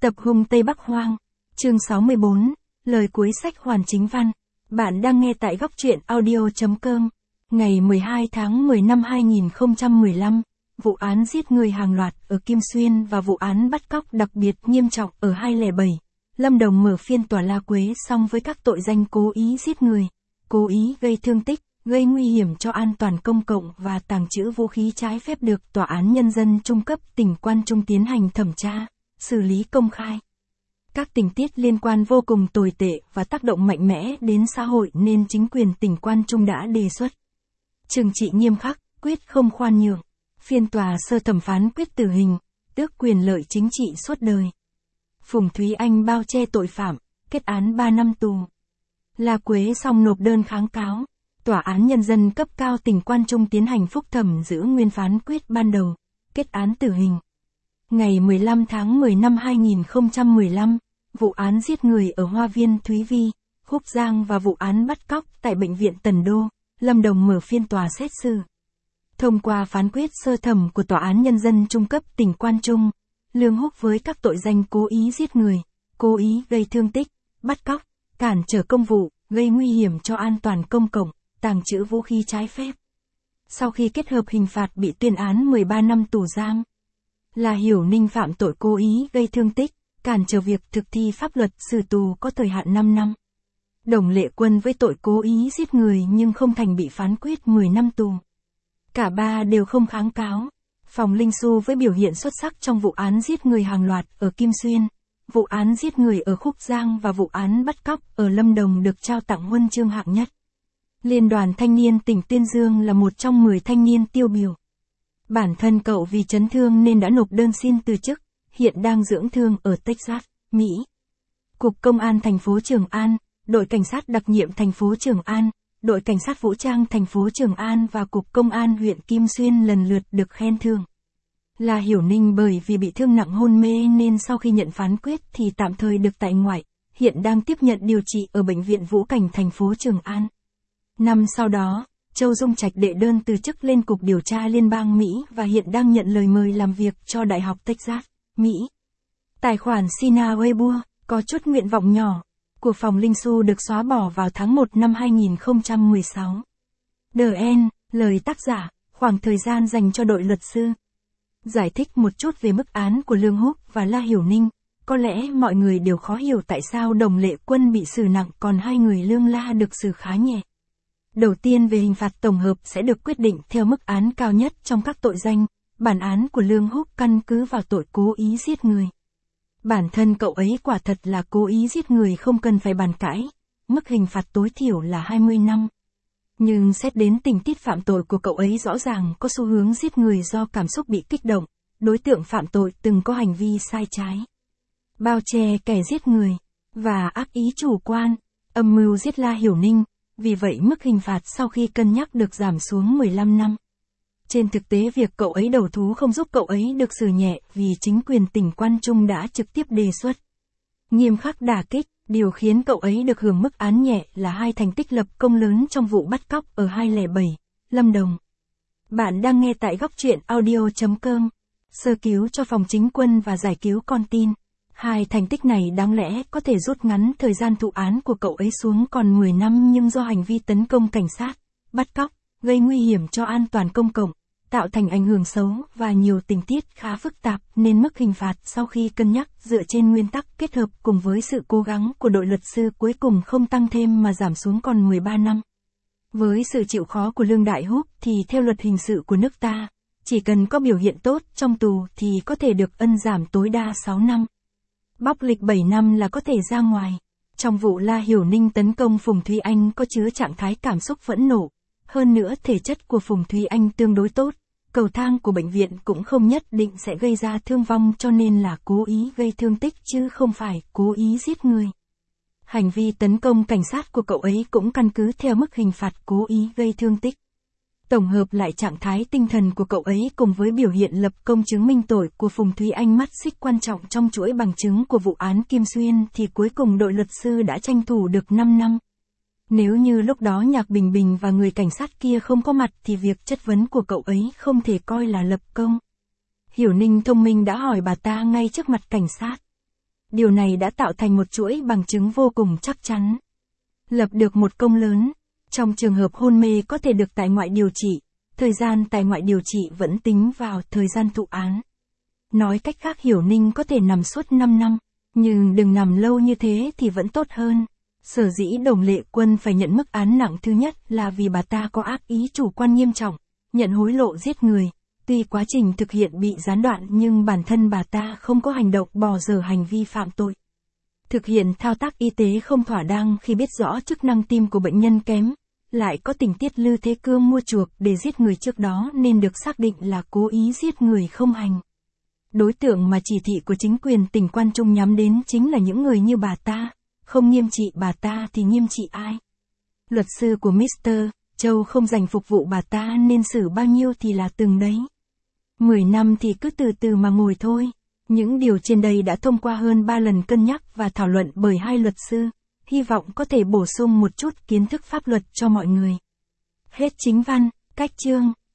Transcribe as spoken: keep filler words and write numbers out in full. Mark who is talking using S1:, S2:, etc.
S1: Tập hung Tây Bắc Hoang. Chương sáu mươi bốn. Lời cuối sách hoàn chính văn. Bạn đang nghe tại góc truyện audio chấm com. Ngày mười hai tháng mười năm hai nghìn không trăm mười lăm, vụ án giết người hàng loạt ở Kim Xuyên và vụ án bắt cóc đặc biệt nghiêm trọng ở hai không bảy, Lâm Đồng mở phiên tòa La Quế xong với các tội danh cố ý giết người, cố ý gây thương tích, gây nguy hiểm cho an toàn công cộng và tàng trữ vũ khí trái phép được Tòa án Nhân dân Trung cấp tỉnh Quan Trung tiến hành thẩm tra, xử lý công khai. Các tình tiết liên quan vô cùng tồi tệ và tác động mạnh mẽ đến xã hội nên chính quyền tỉnh Quan Trung đã đề xuất trừng trị nghiêm khắc, quyết không khoan nhượng. Phiên tòa sơ thẩm phán quyết tử hình, tước quyền lợi chính trị suốt đời. Phùng Thúy Anh bao che tội phạm, kết án ba năm tù. La Quế xong nộp đơn kháng cáo. Tòa án Nhân dân cấp cao tỉnh Quan Trung tiến hành phúc thẩm giữ nguyên phán quyết ban đầu, kết án tử hình. Ngày mười lăm tháng mười năm hai nghìn không trăm mười lăm, vụ án giết người ở Hoa viên Thúy Vi, Húc Giang và vụ án bắt cóc tại Bệnh viện Tần Đô, Lâm Đồng mở phiên tòa xét xử. Thông qua phán quyết sơ thẩm của Tòa án Nhân dân Trung cấp tỉnh Quan Trung, Lương Húc với các tội danh cố ý giết người, cố ý gây thương tích, bắt cóc, cản trở công vụ, gây nguy hiểm cho an toàn công cộng, tàng trữ vũ khí trái phép. Sau khi kết hợp hình phạt bị tuyên án mười ba năm tù giam. La Hiểu Ninh phạm tội cố ý gây thương tích, cản trở việc thực thi pháp luật xử tù có thời hạn năm năm. Đồng Lệ Quân với tội cố ý giết người nhưng không thành bị phán quyết mười năm tù. Cả ba đều không kháng cáo. Phòng Linh Xu với biểu hiện xuất sắc trong vụ án giết người hàng loạt ở Kim Xuyên, vụ án giết người ở Húc Giang và vụ án bắt cóc ở Lâm Đồng được trao tặng huân chương hạng nhất. Liên đoàn Thanh niên tỉnh Tuyên Dương là một trong mười thanh niên tiêu biểu. Bản thân cậu vì chấn thương nên đã nộp đơn xin từ chức, hiện đang dưỡng thương ở Texas, Mỹ. Cục Công an thành phố Trường An, đội cảnh sát đặc nhiệm thành phố Trường An, đội cảnh sát vũ trang thành phố Trường An và Cục Công an huyện Kim Xuyên lần lượt được khen thưởng. La Hiểu Ninh bởi vì bị thương nặng hôn mê nên sau khi nhận phán quyết thì tạm thời được tại ngoại, hiện đang tiếp nhận điều trị ở Bệnh viện Vũ Cảnh thành phố Trường An. Năm sau đó, Châu Dung Trạch đệ đơn từ chức lên Cục Điều tra Liên bang Mỹ và hiện đang nhận lời mời làm việc cho Đại học Texas, Mỹ. Tài khoản Sina Weibo, có chút nguyện vọng nhỏ, của Phòng Linh Xu được xóa bỏ vào tháng một năm hai nghìn không trăm mười sáu. The End, lời tác giả, khoảng thời gian dành cho đội luật sư. Giải thích một chút về mức án của Lương Húc và La Hiểu Ninh, có lẽ mọi người đều khó hiểu tại sao Đồng Lệ Quân bị xử nặng còn hai người Lương La được xử khá nhẹ. Đầu tiên về hình phạt tổng hợp sẽ được quyết định theo mức án cao nhất trong các tội danh, bản án của Lương Húc căn cứ vào tội cố ý giết người. Bản thân cậu ấy quả thật là cố ý giết người không cần phải bàn cãi, mức hình phạt tối thiểu là hai mươi năm. Nhưng xét đến tình tiết phạm tội của cậu ấy rõ ràng có xu hướng giết người do cảm xúc bị kích động, đối tượng phạm tội từng có hành vi sai trái, bao che kẻ giết người, và ác ý chủ quan, âm mưu giết La Hiểu Ninh. Vì vậy mức hình phạt sau khi cân nhắc được giảm xuống mười lăm năm. Trên thực tế việc cậu ấy đầu thú không giúp cậu ấy được xử nhẹ vì chính quyền tỉnh Quan Trung đã trực tiếp đề xuất nghiêm khắc đả kích, điều khiến cậu ấy được hưởng mức án nhẹ là hai thành tích lập công lớn trong vụ bắt cóc ở hai không bảy, Lâm Đồng. Bạn đang nghe tại góc truyện audio chấm com. Sơ cứu cho phòng chính quân và giải cứu con tin. Hai thành tích này đáng lẽ có thể rút ngắn thời gian thụ án của cậu ấy xuống còn mười năm nhưng do hành vi tấn công cảnh sát, bắt cóc, gây nguy hiểm cho an toàn công cộng, tạo thành ảnh hưởng xấu và nhiều tình tiết khá phức tạp nên mức hình phạt sau khi cân nhắc dựa trên nguyên tắc kết hợp cùng với sự cố gắng của đội luật sư cuối cùng không tăng thêm mà giảm xuống còn mười ba năm. Với sự chịu khó của Lương Đại Húc thì theo luật hình sự của nước ta, chỉ cần có biểu hiện tốt trong tù thì có thể được ân giảm tối đa sáu năm. Bóc lịch bảy năm là có thể ra ngoài. Trong vụ La Hiểu Ninh tấn công Phùng Thúy Anh có chứa trạng thái cảm xúc phẫn nộ. Hơn nữa thể chất của Phùng Thúy Anh tương đối tốt. Cầu thang của bệnh viện cũng không nhất định sẽ gây ra thương vong cho nên là cố ý gây thương tích chứ không phải cố ý giết người. Hành vi tấn công cảnh sát của cậu ấy cũng căn cứ theo mức hình phạt cố ý gây thương tích. Tổng hợp lại trạng thái tinh thần của cậu ấy cùng với biểu hiện lập công chứng minh tội của Phùng Thúy Anh mắt xích quan trọng trong chuỗi bằng chứng của vụ án Kim Xuyên thì cuối cùng đội luật sư đã tranh thủ được năm năm. Nếu như lúc đó Nhạc Bình Bình và người cảnh sát kia không có mặt thì việc chất vấn của cậu ấy không thể coi là lập công. Hiểu Ninh thông minh đã hỏi bà ta ngay trước mặt cảnh sát. Điều này đã tạo thành một chuỗi bằng chứng vô cùng chắc chắn. Lập được một công lớn. Trong trường hợp hôn mê có thể được tại ngoại điều trị, thời gian tại ngoại điều trị vẫn tính vào thời gian thụ án. Nói cách khác Hiểu Ninh có thể nằm suốt năm năm, nhưng đừng nằm lâu như thế thì vẫn tốt hơn. Sở dĩ Đồng Lệ Quân phải nhận mức án nặng thứ nhất là vì bà ta có ác ý chủ quan nghiêm trọng, nhận hối lộ giết người. Tuy quá trình thực hiện bị gián đoạn nhưng bản thân bà ta không có hành động bỏ dở hành vi phạm tội. Thực hiện thao tác y tế không thỏa đáng khi biết rõ chức năng tim của bệnh nhân kém, lại có tình tiết Lư Thế Cương mua chuộc để giết người trước đó nên được xác định là cố ý giết người không hành. Đối tượng mà chỉ thị của chính quyền tỉnh Quan Trung nhắm đến chính là những người như bà ta, không nghiêm trị bà ta thì nghiêm trị ai? Luật sư của mít tơ Châu không dành phục vụ bà ta nên xử bao nhiêu thì là từng đấy. Mười năm thì cứ từ từ mà ngồi thôi. Những điều trên đây đã thông qua hơn ba lần cân nhắc và thảo luận bởi hai luật sư, hy vọng có thể bổ sung một chút kiến thức pháp luật cho mọi người. Hết chính văn, cách chương.